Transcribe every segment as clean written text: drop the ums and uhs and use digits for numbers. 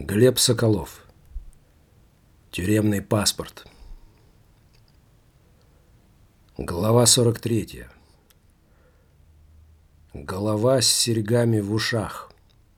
Глеб Соколов. Тюремный паспорт. Глава 43. Голова с серьгами в ушах.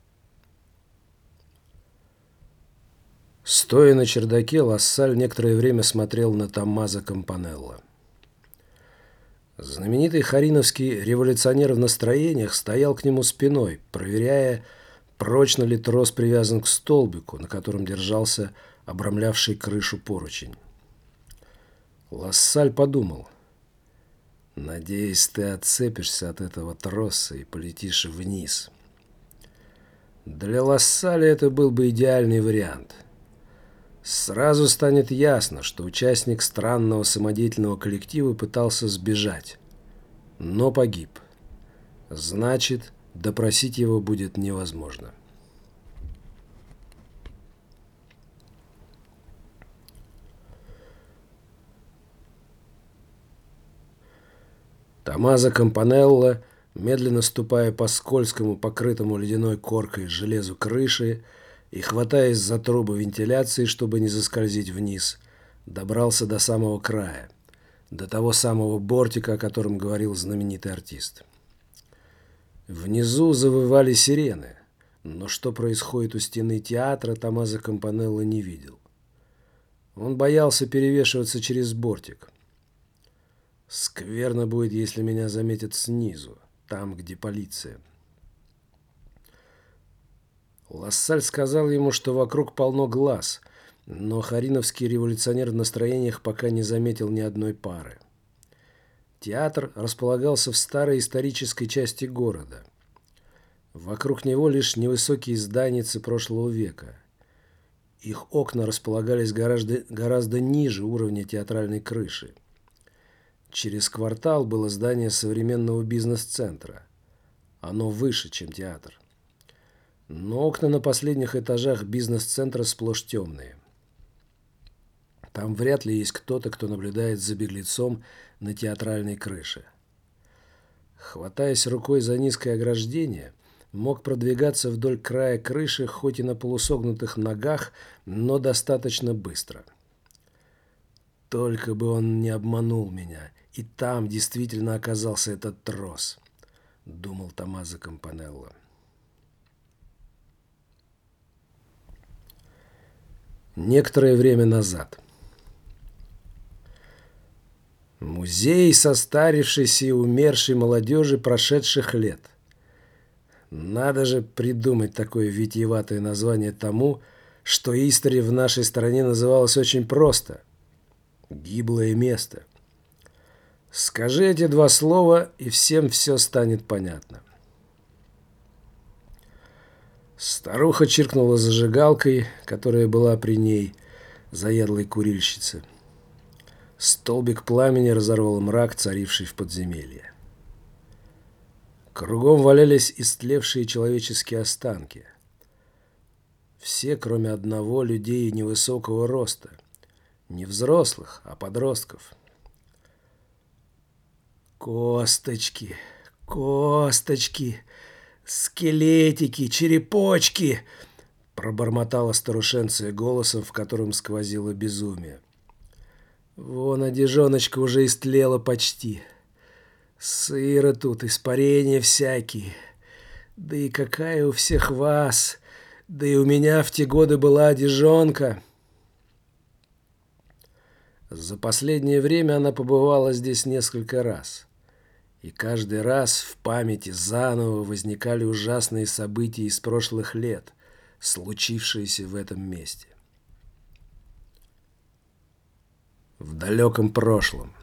Стоя на чердаке, Лассаль некоторое время смотрел на Томмазо Кампанелло. Знаменитый хариновский революционер в настроениях стоял к нему спиной, проверяя, прочно ли трос привязан к столбику, на котором держался обрамлявший крышу поручень. Лассаль подумал: «Надеюсь, ты отцепишься от этого троса и полетишь вниз». Для Лассаля это был бы идеальный вариант. Сразу станет ясно, что участник странного самодеятельного коллектива пытался сбежать, но погиб. Значит, допросить его будет невозможно. Томмазо Кампанелло, медленно ступая по скользкому, покрытому ледяной коркой железу крыши и хватаясь за трубы вентиляции, чтобы не заскользить вниз, добрался до самого края, до того самого бортика, о котором говорил знаменитый артист. Внизу завывали сирены, но что происходит у стены театра, Томмазо Кампанелло не видел. Он боялся перевешиваться через бортик. «Скверно будет, если меня заметят снизу, там, где полиция». Лассаль сказал ему, что вокруг полно глаз, но хариновский революционер в настроениях пока не заметил ни одной пары. Театр располагался в старой исторической части города. Вокруг него лишь невысокие зданицы прошлого века. Их окна располагались гораздо ниже уровня театральной крыши. Через квартал было здание современного бизнес-центра. Оно выше, чем театр. Но окна на последних этажах бизнес-центра сплошь темные. Там вряд ли есть кто-то, кто наблюдает за беглецом на театральной крыше. Хватаясь рукой за низкое ограждение, мог продвигаться вдоль края крыши, хоть и на полусогнутых ногах, но достаточно быстро. Только бы он не обманул меня, и там действительно оказался этот трос, думал Томмазо Кампанелло. Некоторое время назад. Музей состарившейся и умершей молодежи прошедших лет. Надо же придумать такое витиеватое название тому, что истори в нашей стране называлось очень просто — гиблое место. Скажи эти два слова, и всем все станет понятно. Старуха чиркнула зажигалкой, которая была при ней, заядлой курильщице. Столбик пламени разорвал мрак, царивший в подземелье. Кругом валялись истлевшие человеческие останки. Все, кроме одного, людей невысокого роста. Не взрослых, а подростков. «Косточки, косточки, скелетики, черепочки!» пробормотала старушенция голосом, в котором сквозило безумие. «Вон одежоночка уже истлела почти. Сыро тут, испарения всякие. Да и какая у всех вас! Да и у меня в те годы была одежонка!» За последнее время она побывала здесь несколько раз. И каждый раз в памяти заново возникали ужасные события из прошлых лет, случившиеся в этом месте. В далеком прошлом.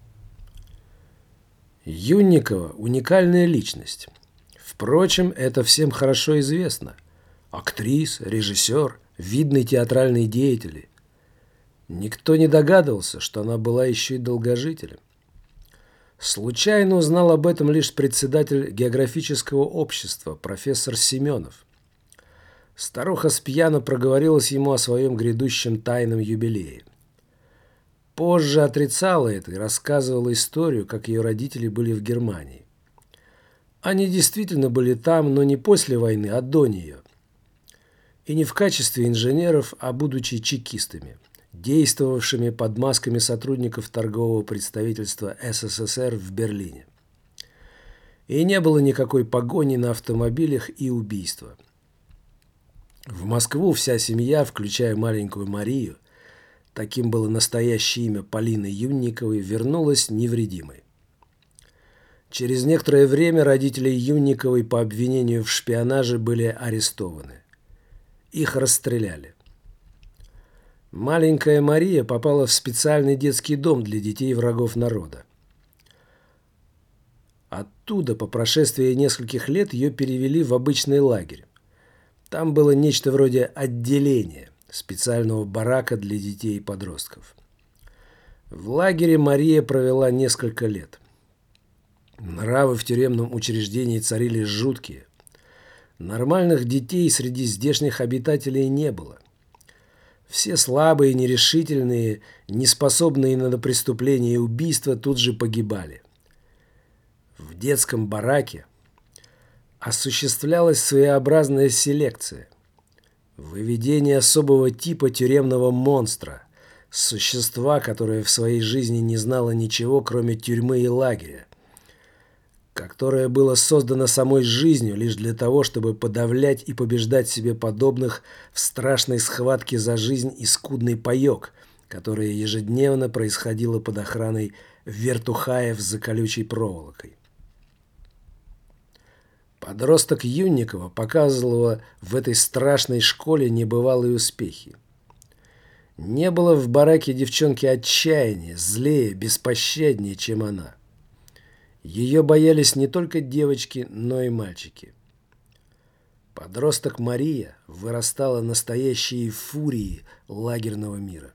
Юнникова – уникальная личность. Впрочем, это всем хорошо известно. Актриса, режиссер, видный театральный деятель. Никто не догадывался, что она была еще и долгожителем. Случайно узнал об этом лишь председатель географического общества, профессор Семенов. Старуха спьяну проговорилась ему о своем грядущем тайном юбилее. Позже отрицала это и рассказывала историю, как ее родители были в Германии. Они действительно были там, но не после войны, а до нее. И не в качестве инженеров, а будучи чекистами, действовавшими под масками сотрудников торгового представительства СССР в Берлине. И не было никакой погони на автомобилях и убийства. В Москву вся семья, включая маленькую Марию, таким было настоящее имя Полины Юнниковой, вернулась невредимой. Через некоторое время родители Юнниковой по обвинению в шпионаже были арестованы. Их расстреляли. Маленькая Мария попала в специальный детский дом для детей врагов народа. Оттуда по прошествии нескольких лет ее перевели в обычный лагерь. Там было нечто вроде отделения, специального барака для детей и подростков. В лагере Мария провела несколько лет. Нравы в тюремном учреждении царили жуткие. Нормальных детей среди здешних обитателей не было. Все слабые, нерешительные, неспособные на преступления и убийства тут же погибали. В детском бараке осуществлялась своеобразная селекция. Выведение особого типа тюремного монстра, существа, которое в своей жизни не знало ничего, кроме тюрьмы и лагеря, которое было создано самой жизнью лишь для того, чтобы подавлять и побеждать себе подобных в страшной схватке за жизнь и скудный паёк, которая ежедневно происходила под охраной вертухаев за колючей проволокой. Подросток Юнникова показывала в этой страшной школе небывалые успехи. Не было в бараке девчонки отчаяннее, злее, беспощаднее, чем она. Ее боялись не только девочки, но и мальчики. Подросток Мария вырастала настоящей фурией лагерного мира.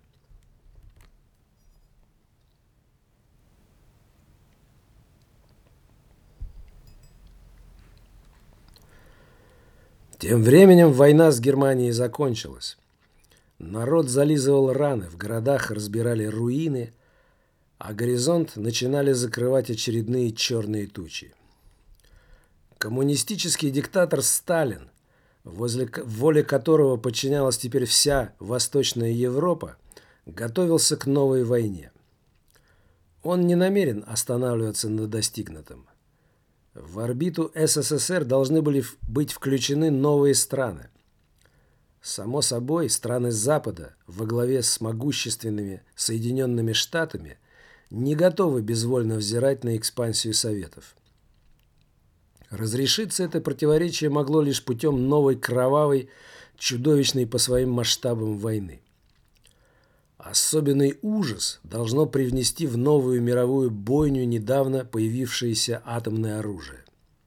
Тем временем война с Германией закончилась. Народ зализывал раны, в городах разбирали руины, а горизонт начинали закрывать очередные черные тучи. Коммунистический диктатор Сталин, воле которого подчинялась теперь вся Восточная Европа, готовился к новой войне. Он не намерен останавливаться на достигнутом. В орбиту СССР должны были быть включены новые страны. Само собой, страны Запада во главе с могущественными Соединенными Штатами не готовы безвольно взирать на экспансию Советов. Разрешиться это противоречие могло лишь путем новой кровавой, чудовищной по своим масштабам войны. Особенный ужас должно привнести в новую мировую бойню недавно появившееся атомное оружие.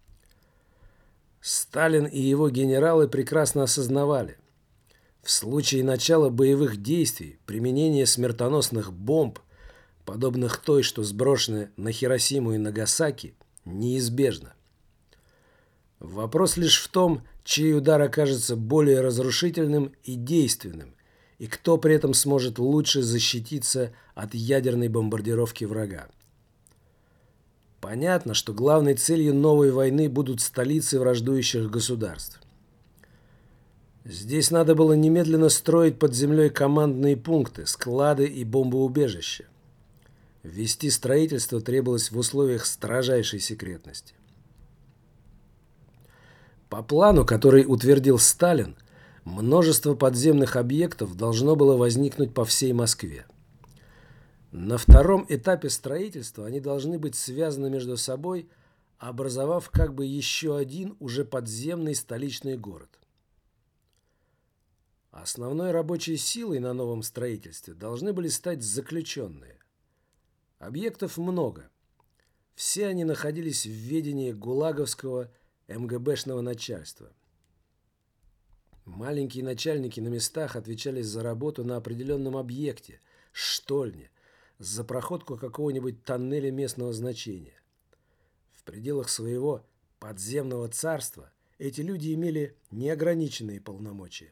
Сталин и его генералы прекрасно осознавали, в случае начала боевых действий применение смертоносных бомб, подобных той, что сброшены на Хиросиму и Нагасаки, неизбежно. Вопрос лишь в том, чей удар окажется более разрушительным и действенным, и кто при этом сможет лучше защититься от ядерной бомбардировки врага. Понятно, что главной целью новой войны будут столицы враждующих государств. Здесь надо было немедленно строить под землей командные пункты, склады и бомбоубежища. Вести строительство требовалось в условиях строжайшей секретности. По плану, который утвердил Сталин, множество подземных объектов должно было возникнуть по всей Москве. На втором этапе строительства они должны быть связаны между собой, образовав как бы еще один уже подземный столичный город. Основной рабочей силой на новом строительстве должны были стать заключенные. Объектов много. Все они находились в ведении гулаговского МГБшного начальства. Маленькие начальники на местах отвечали за работу на определенном объекте, штольне, за проходку какого-нибудь тоннеля местного значения. В пределах своего подземного царства эти люди имели неограниченные полномочия.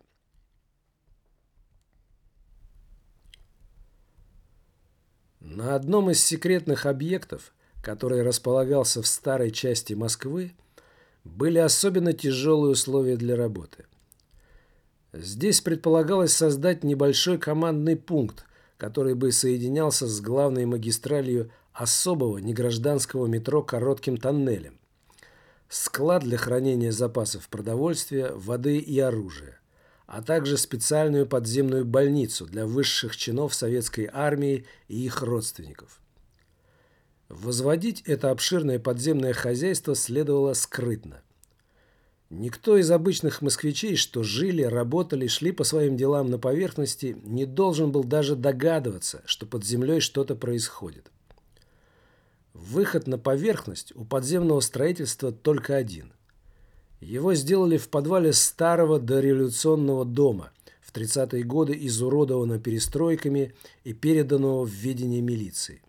На одном из секретных объектов, который располагался в старой части Москвы, были особенно тяжелые условия для работы. Здесь предполагалось создать небольшой командный пункт, который бы соединялся с главной магистралью особого негражданского метро коротким тоннелем, склад для хранения запасов продовольствия, воды и оружия, а также специальную подземную больницу для высших чинов советской армии и их родственников. Возводить это обширное подземное хозяйство следовало скрытно. Никто из обычных москвичей, что жили, работали, шли по своим делам на поверхности, не должен был даже догадываться, что под землей что-то происходит. Выход на поверхность у подземного строительства только один. Его сделали в подвале старого дореволюционного дома, в 30-е годы изуродованного перестройками и переданного в ведение милиции.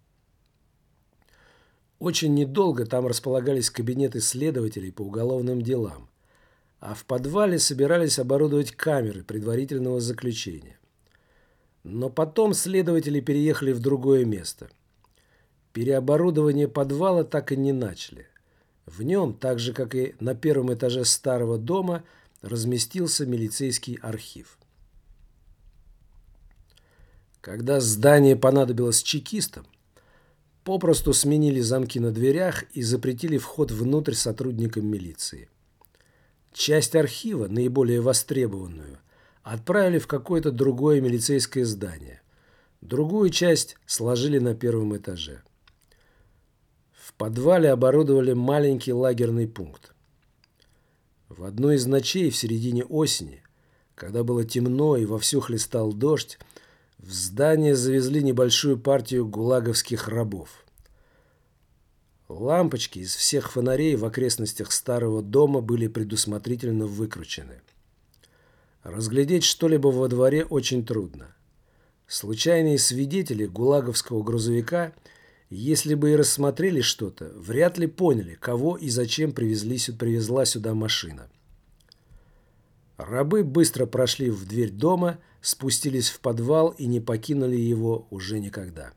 Очень недолго там располагались кабинеты следователей по уголовным делам, а в подвале собирались оборудовать камеры предварительного заключения. Но потом следователи переехали в другое место. Переоборудование подвала так и не начали. В нем, так же как и на первом этаже старого дома, разместился милицейский архив. Когда здание понадобилось чекистам, попросту сменили замки на дверях и запретили вход внутрь сотрудникам милиции. Часть архива, наиболее востребованную, отправили в какое-то другое милицейское здание. Другую часть сложили на первом этаже. В подвале оборудовали маленький лагерный пункт. В одну из ночей в середине осени, когда было темно и вовсю хлестал дождь, в здание завезли небольшую партию гулаговских рабов. Лампочки из всех фонарей в окрестностях старого дома были предусмотрительно выкручены. Разглядеть что-либо во дворе очень трудно. Случайные свидетели гулаговского грузовика, если бы и рассмотрели что-то, вряд ли поняли, кого и зачем привезла сюда машина. Рабы быстро прошли в дверь дома, спустились в подвал и не покинули его уже никогда.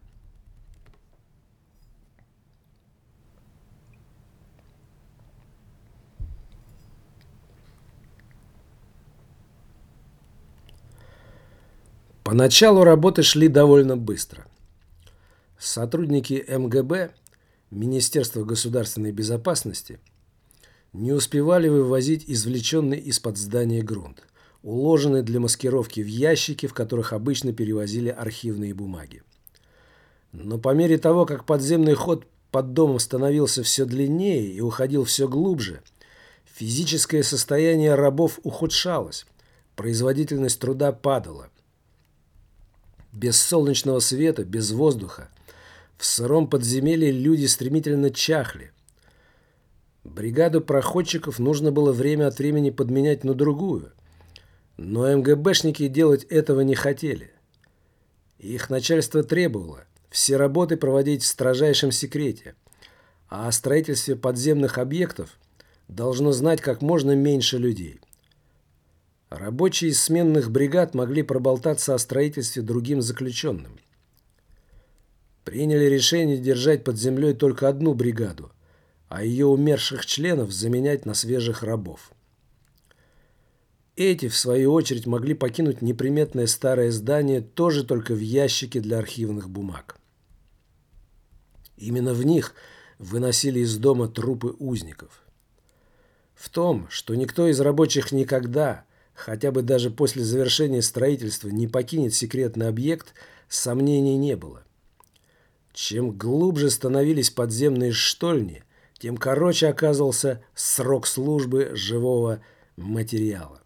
Поначалу работы шли довольно быстро. Сотрудники МГБ, Министерства государственной безопасности, не успевали вывозить извлеченный из-под здания грунт, уложенный для маскировки в ящики, в которых обычно перевозили архивные бумаги. Но по мере того, как подземный ход под домом становился все длиннее и уходил все глубже, физическое состояние рабов ухудшалось, производительность труда падала. Без солнечного света, без воздуха, в сыром подземелье люди стремительно чахли. Бригаду проходчиков нужно было время от времени подменять на другую, но МГБшники делать этого не хотели. Их начальство требовало все работы проводить в строжайшем секрете, а о строительстве подземных объектов должно знать как можно меньше людей. Рабочие из сменных бригад могли проболтаться о строительстве другим заключенным. Приняли решение держать под землей только одну бригаду, а ее умерших членов заменять на свежих рабов. Эти, в свою очередь, могли покинуть неприметное старое здание тоже только в ящике для архивных бумаг. Именно в них выносили из дома трупы узников. В том, что никто из рабочих никогда, хотя бы даже после завершения строительства, не покинет секретный объект, сомнений не было. Чем глубже становились подземные штольни, тем короче оказывался срок службы живого материала.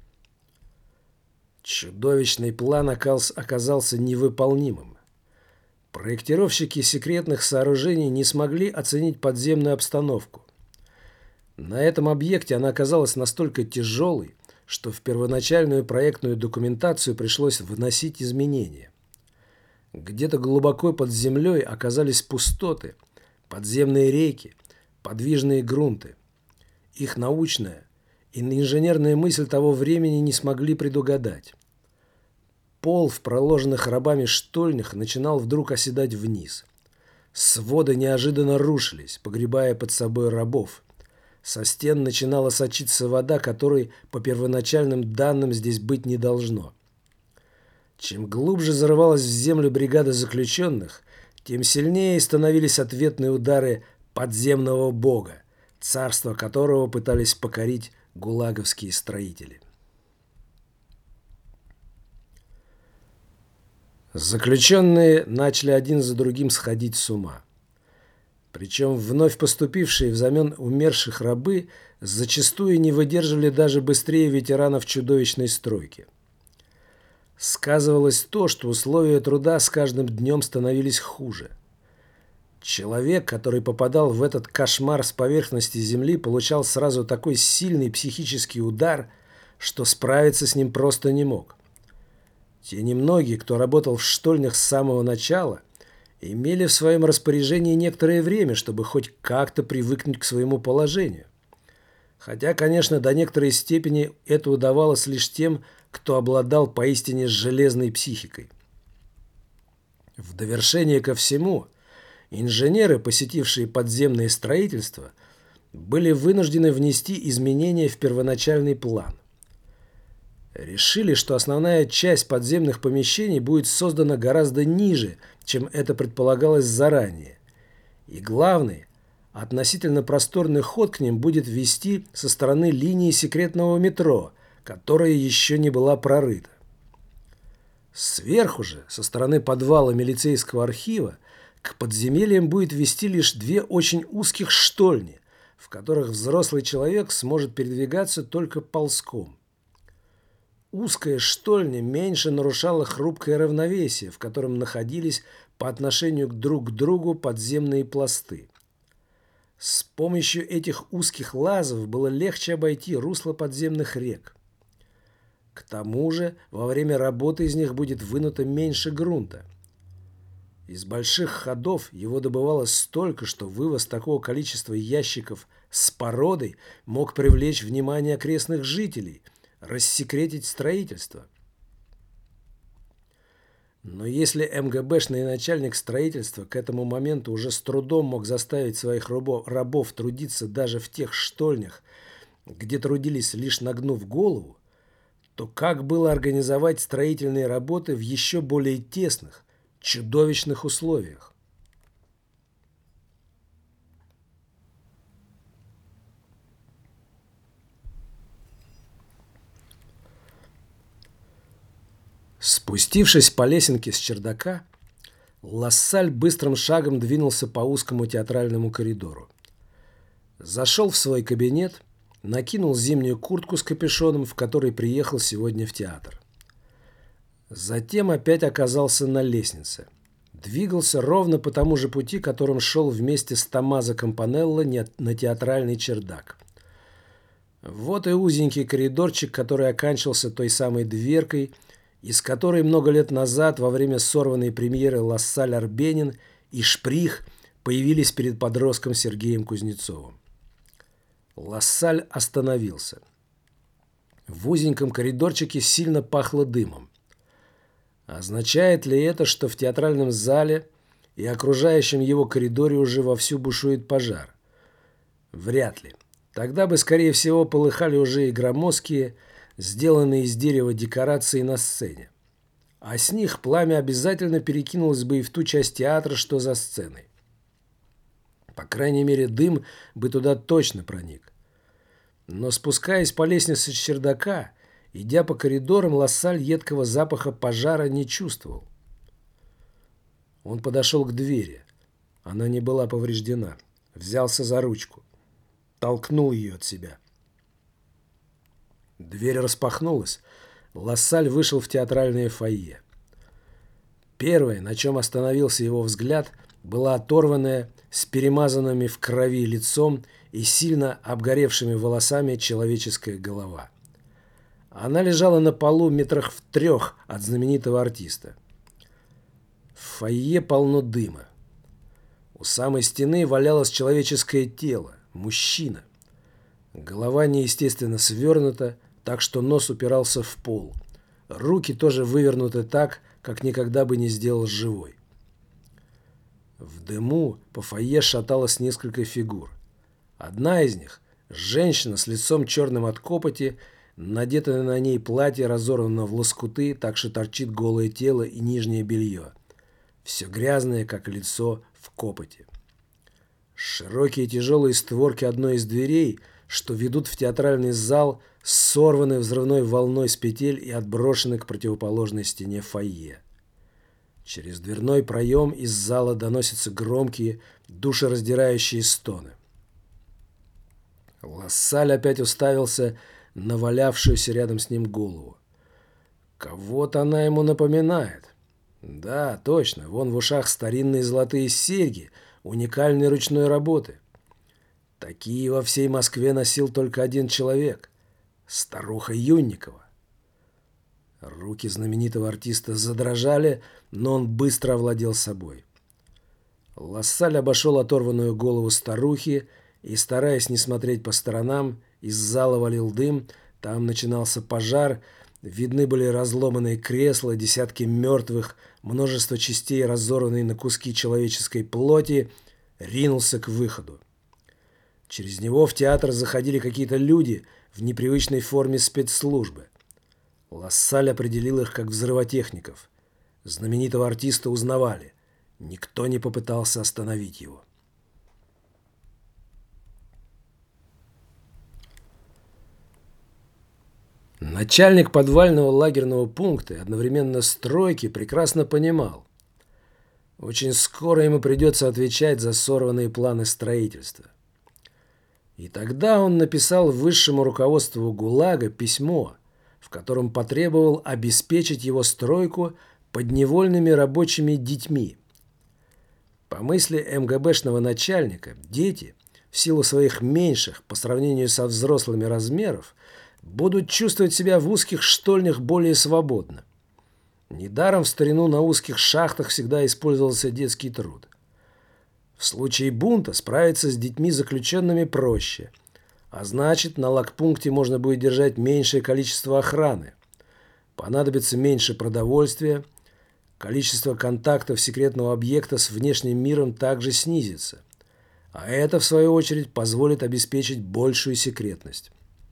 Чудовищный план оказался невыполнимым. Проектировщики секретных сооружений не смогли оценить подземную обстановку. На этом объекте она оказалась настолько тяжелой, что в первоначальную проектную документацию пришлось вносить изменения. Где-то глубоко под землей оказались пустоты, подземные реки, подвижные грунты. Их научная и инженерная мысль того времени не смогли предугадать. Пол в проложенных рабами штольнях начинал вдруг оседать вниз. Своды неожиданно рушились, погребая под собой рабов. Со стен начинала сочиться вода, которой, по первоначальным данным, здесь быть не должно. Чем глубже зарывалась в землю бригада заключенных, тем сильнее становились ответные удары подземного бога, царство которого пытались покорить гулаговские строители. Заключенные начали один за другим сходить с ума. Причем вновь поступившие взамен умерших рабы зачастую не выдерживали даже быстрее ветеранов чудовищной стройки. Сказывалось то, что условия труда с каждым днем становились хуже. Человек, который попадал в этот кошмар с поверхности земли, получал сразу такой сильный психический удар, что справиться с ним просто не мог. Те немногие, кто работал в штольнях с самого начала, имели в своем распоряжении некоторое время, чтобы хоть как-то привыкнуть к своему положению. Хотя, конечно, до некоторой степени это удавалось лишь тем, кто обладал поистине железной психикой. В довершение ко всему, инженеры, посетившие подземное строительство, были вынуждены внести изменения в первоначальный план. Решили, что основная часть подземных помещений будет создана гораздо ниже, чем это предполагалось заранее. И главный, относительно просторный ход к ним будет вести со стороны линии секретного метро, которая еще не была прорыта. Сверху же, со стороны подвала милицейского архива, к подземельям будет вести лишь две очень узких штольни, в которых взрослый человек сможет передвигаться только ползком. Узкая штольня меньше нарушала хрупкое равновесие, в котором находились по отношению друг к другу подземные пласты. С помощью этих узких лазов было легче обойти русло подземных рек. К тому же во время работы из них будет вынуто меньше грунта. Из больших ходов его добывалось столько, что вывоз такого количества ящиков с породой мог привлечь внимание окрестных жителей, рассекретить строительство. Но если МГБшный начальник строительства к этому моменту уже с трудом мог заставить своих рабов трудиться даже в тех штольнях, где трудились лишь нагнув голову, то как было организовать строительные работы в еще более тесных, чудовищных условиях? Спустившись по лесенке с чердака, Лассаль быстрым шагом двинулся по узкому театральному коридору. Зашел в свой кабинет, накинул зимнюю куртку с капюшоном, в которой приехал сегодня в театр. Затем опять оказался на лестнице. Двигался ровно по тому же пути, которым шел вместе с Томмазо Кампанелло на театральный чердак. Вот и узенький коридорчик, который оканчивался той самой дверкой, из которой много лет назад, во время сорванной премьеры «Лассаль Арбенин» и «Шприх» появились перед подростком Сергеем Кузнецовым. Лассаль остановился. В узеньком коридорчике сильно пахло дымом. Означает ли это, что в театральном зале и окружающем его коридоре уже вовсю бушует пожар? Вряд ли. Тогда бы, скорее всего, полыхали уже и громоздкие, сделанные из дерева декорации на сцене. А с них пламя обязательно перекинулось бы и в ту часть театра, что за сценой. По крайней мере, дым бы туда точно проник. Но спускаясь по лестнице с чердака, идя по коридорам, Лассаль едкого запаха пожара не чувствовал. Он подошел к двери. Она не была повреждена. Взялся за ручку. Толкнул ее от себя. Дверь распахнулась. Лассаль вышел в театральное фойе. Первое, на чем остановился его взгляд, была оторванная, с перемазанными в крови лицом и сильно обгоревшими волосами человеческая голова. Она лежала на полу метрах в 3 от знаменитого артиста. В фойе полно дыма. У самой стены валялось человеческое тело, мужчина. Голова неестественно свернута, так что нос упирался в пол. Руки тоже вывернуты так, как никогда бы не сделал живой. В дыму по фойе шаталось несколько фигур. Одна из них, Женщина с лицом черным от копоти, надетое на ней платье разорвано в лоскуты, так что торчит голое тело и нижнее белье. Все грязное, как лицо в копоти. Широкие тяжелые створки одной из дверей, что ведут в театральный зал, сорваны взрывной волной с петель и отброшены к противоположной стене фойе. Через дверной проем из зала доносятся громкие, душераздирающие стоны. Лассаль опять уставился на валявшуюся рядом с ним голову. Кого-то она ему напоминает. Да, точно, вон в ушах старинные золотые серьги, уникальной ручной работы. Такие во всей Москве носил только один человек – старуха Юнникова. Руки знаменитого артиста задрожали, но он быстро овладел собой. Лассаль обошел оторванную голову старухи и, стараясь не смотреть по сторонам, из зала валил дым, там начинался пожар, видны были разломанные кресла, десятки мертвых, множество частей, разорванной на куски человеческой плоти, ринулся к выходу. Через него в театр заходили какие-то люди в непривычной форме спецслужбы. Лассаль определил их как взрывотехников. Знаменитого артиста узнавали. Никто не попытался остановить его. Начальник подвального лагерного пункта и одновременно стройки прекрасно понимал. Очень скоро ему придется отвечать за сорванные планы строительства. И тогда он написал высшему руководству ГУЛАГа письмо, в котором потребовал обеспечить его стройку подневольными рабочими детьми. По мысли МГБшного начальника, дети, в силу своих меньших по сравнению со взрослыми размеров, будут чувствовать себя в узких штольнях более свободно. Недаром в старину на узких шахтах всегда использовался детский труд. В случае бунта справиться с детьми-заключенными проще, а значит, на лагпункте можно будет держать меньшее количество охраны. Понадобится меньше продовольствия, количество контактов секретного объекта с внешним миром также снизится, а это, в свою очередь, позволит обеспечить большую секретность.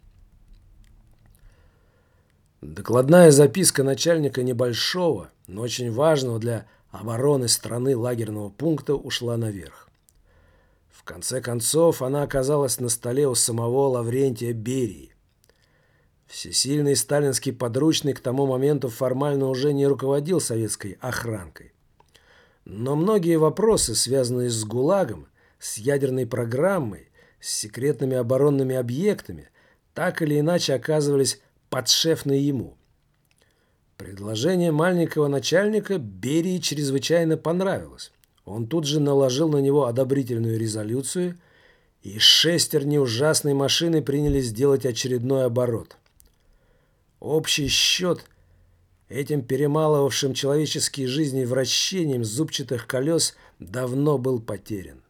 Докладная записка начальника небольшого, но очень важного для обороны страны лагерного пункта ушла наверх. В конце концов, она оказалась на столе у самого Лаврентия Берии. Всесильный сталинский подручный к тому моменту формально уже не руководил советской охранкой. Но многие вопросы, связанные с ГУЛАГом, с ядерной программой, с секретными оборонными объектами, так или иначе оказывались подшефны ему. Предложение маленького начальника Берии чрезвычайно понравилось. Он тут же наложил на него одобрительную резолюцию, и шестерни ужасной машины принялись делать очередной оборот. Общий счет этим перемалывавшим человеческие жизни вращением зубчатых колес давно был потерян.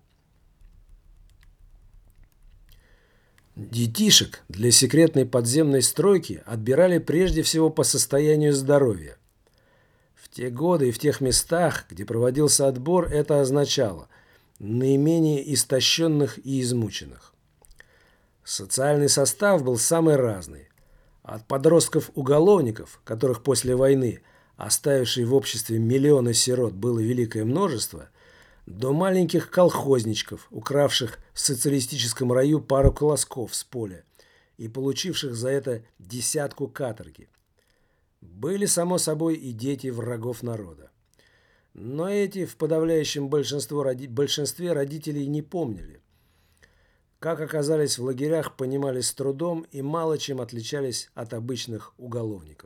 Детишек для секретной подземной стройки отбирали прежде всего по состоянию здоровья. В те годы и в тех местах, где проводился отбор, это означало наименее истощенных и измученных. Социальный состав был самый разный. От подростков-уголовников, которых после войны, оставившей в обществе миллионы сирот, было великое множество, до маленьких колхозничков, укравших в социалистическом раю пару колосков с поля и получивших за это десятку каторги. Были, само собой, и дети врагов народа. Но эти в подавляющем большинстве родителей не помнили. Как оказались в лагерях, понимали с трудом и мало чем отличались от обычных уголовников.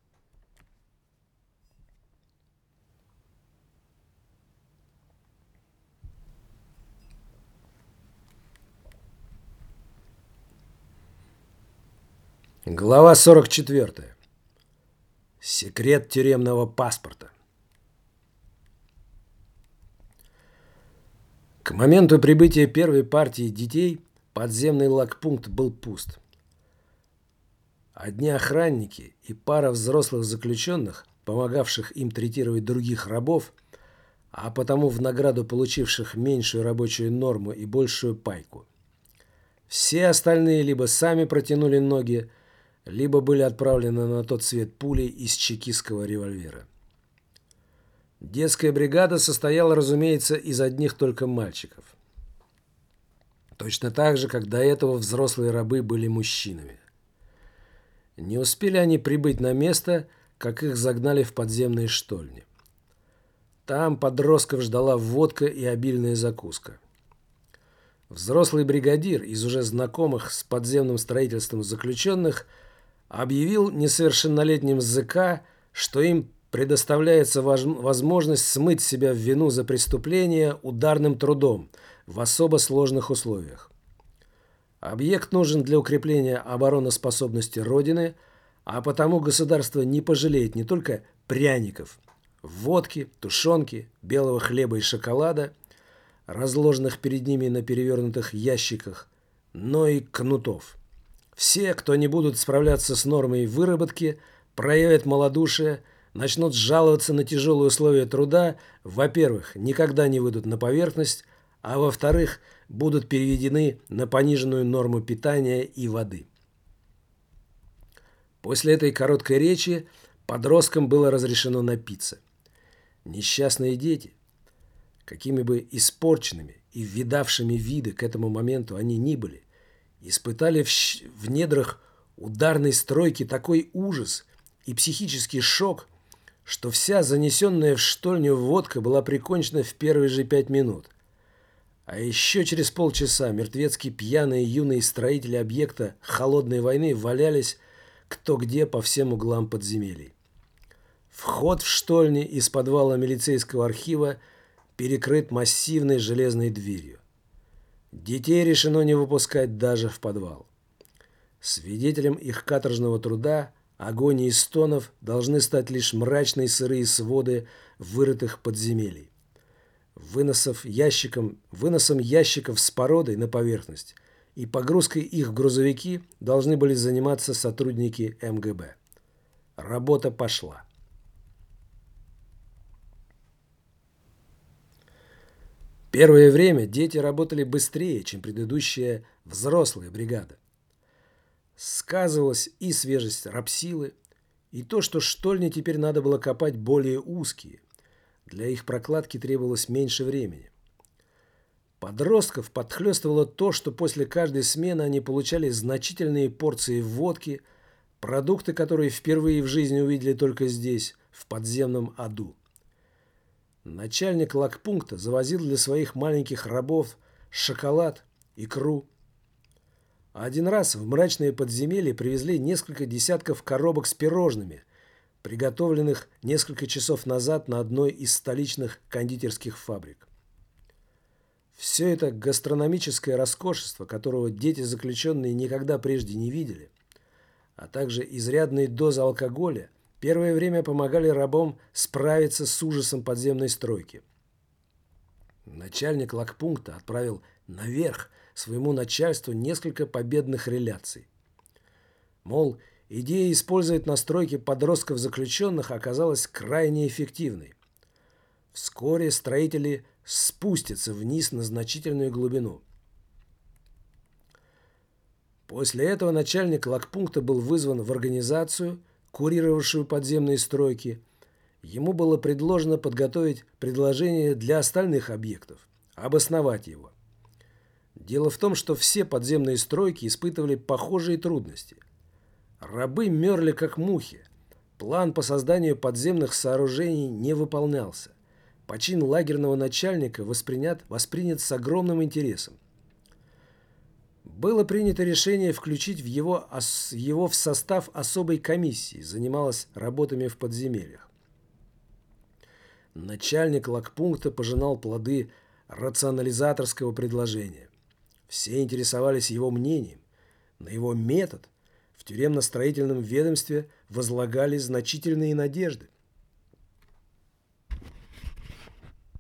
Глава 44. Секрет тюремного паспорта. К моменту прибытия первой партии детей подземный лагпункт был пуст. Одни охранники и пара взрослых заключенных, помогавших им третировать других рабов, а потому в награду получивших меньшую рабочую норму и большую пайку. Все остальные либо сами протянули ноги, либо были отправлены на тот свет пулей из чекистского револьвера. Детская бригада состояла, разумеется, из одних только мальчиков. Точно так же, как до этого взрослые рабы были мужчинами. Не успели они прибыть на место, как их загнали в подземные штольни. Там подростков ждала водка и обильная закуска. Взрослый бригадир из уже знакомых с подземным строительством заключенных объявил несовершеннолетним ЗК, что им предоставляется возможность смыть с себя вину за преступление ударным трудом в особо сложных условиях. Объект нужен для укрепления обороноспособности Родины, а потому государство не пожалеет не только пряников, водки, тушенки, белого хлеба и шоколада, разложенных перед ними на перевернутых ящиках, но и кнутов. Все, кто не будут справляться с нормой выработки, проявят малодушие, начнут жаловаться на тяжелые условия труда, во-первых, никогда не выйдут на поверхность, а во-вторых, будут переведены на пониженную норму питания и воды. После этой короткой речи подросткам было разрешено напиться. Несчастные дети, какими бы испорченными и видавшими виды к этому моменту они ни были, испытали в недрах ударной стройки такой ужас и психический шок, что вся занесенная в штольню водка была прикончена в первые же 5 минут. А еще через полчаса мертвецки пьяные юные строители объекта холодной войны валялись кто где по всем углам подземелий. Вход в штольни из подвала милицейского архива перекрыт массивной железной дверью. Детей решено не выпускать даже в подвал. Свидетелем их каторжного труда, агонии и стонов должны стать лишь мрачные сырые своды вырытых подземелий. Выносом ящиков с породой на поверхность и погрузкой их в грузовики должны были заниматься сотрудники МГБ. Работа пошла. Первое время дети работали быстрее, чем предыдущая взрослая бригада. Сказывалась и свежесть рабсилы, и то, что штольни теперь надо было копать более узкие. Для их прокладки требовалось меньше времени. Подростков подхлестывало то, что после каждой смены они получали значительные порции водки, продукты, которые впервые в жизни увидели только здесь, в подземном аду. Начальник лагпункта завозил для своих маленьких рабов шоколад, икру. Один раз в мрачные подземелья привезли несколько десятков коробок с пирожными, приготовленных несколько часов назад на одной из столичных кондитерских фабрик. Все это гастрономическое роскошество, которого дети-заключенные никогда прежде не видели, а также изрядные дозы алкоголя, первое время помогали рабам справиться с ужасом подземной стройки. Начальник лагпункта отправил наверх своему начальству несколько победных реляций. Мол, идея использовать на стройке подростков-заключенных оказалась крайне эффективной. Вскоре строители спустятся вниз на значительную глубину. После этого начальник лагпункта был вызван в организацию, курировавшую подземные стройки. Ему было предложено подготовить предложение для остальных объектов, обосновать его. Дело в том, что все подземные стройки испытывали похожие трудности. Рабы мерли как мухи. План по созданию подземных сооружений не выполнялся. Почин лагерного начальника воспринят с огромным интересом. Было принято решение включить его в состав особой комиссии, занималась работами в подземельях. Начальник лагпункта пожинал плоды рационализаторского предложения. Все интересовались его мнением. На его метод в тюремно-строительном ведомстве возлагали значительные надежды.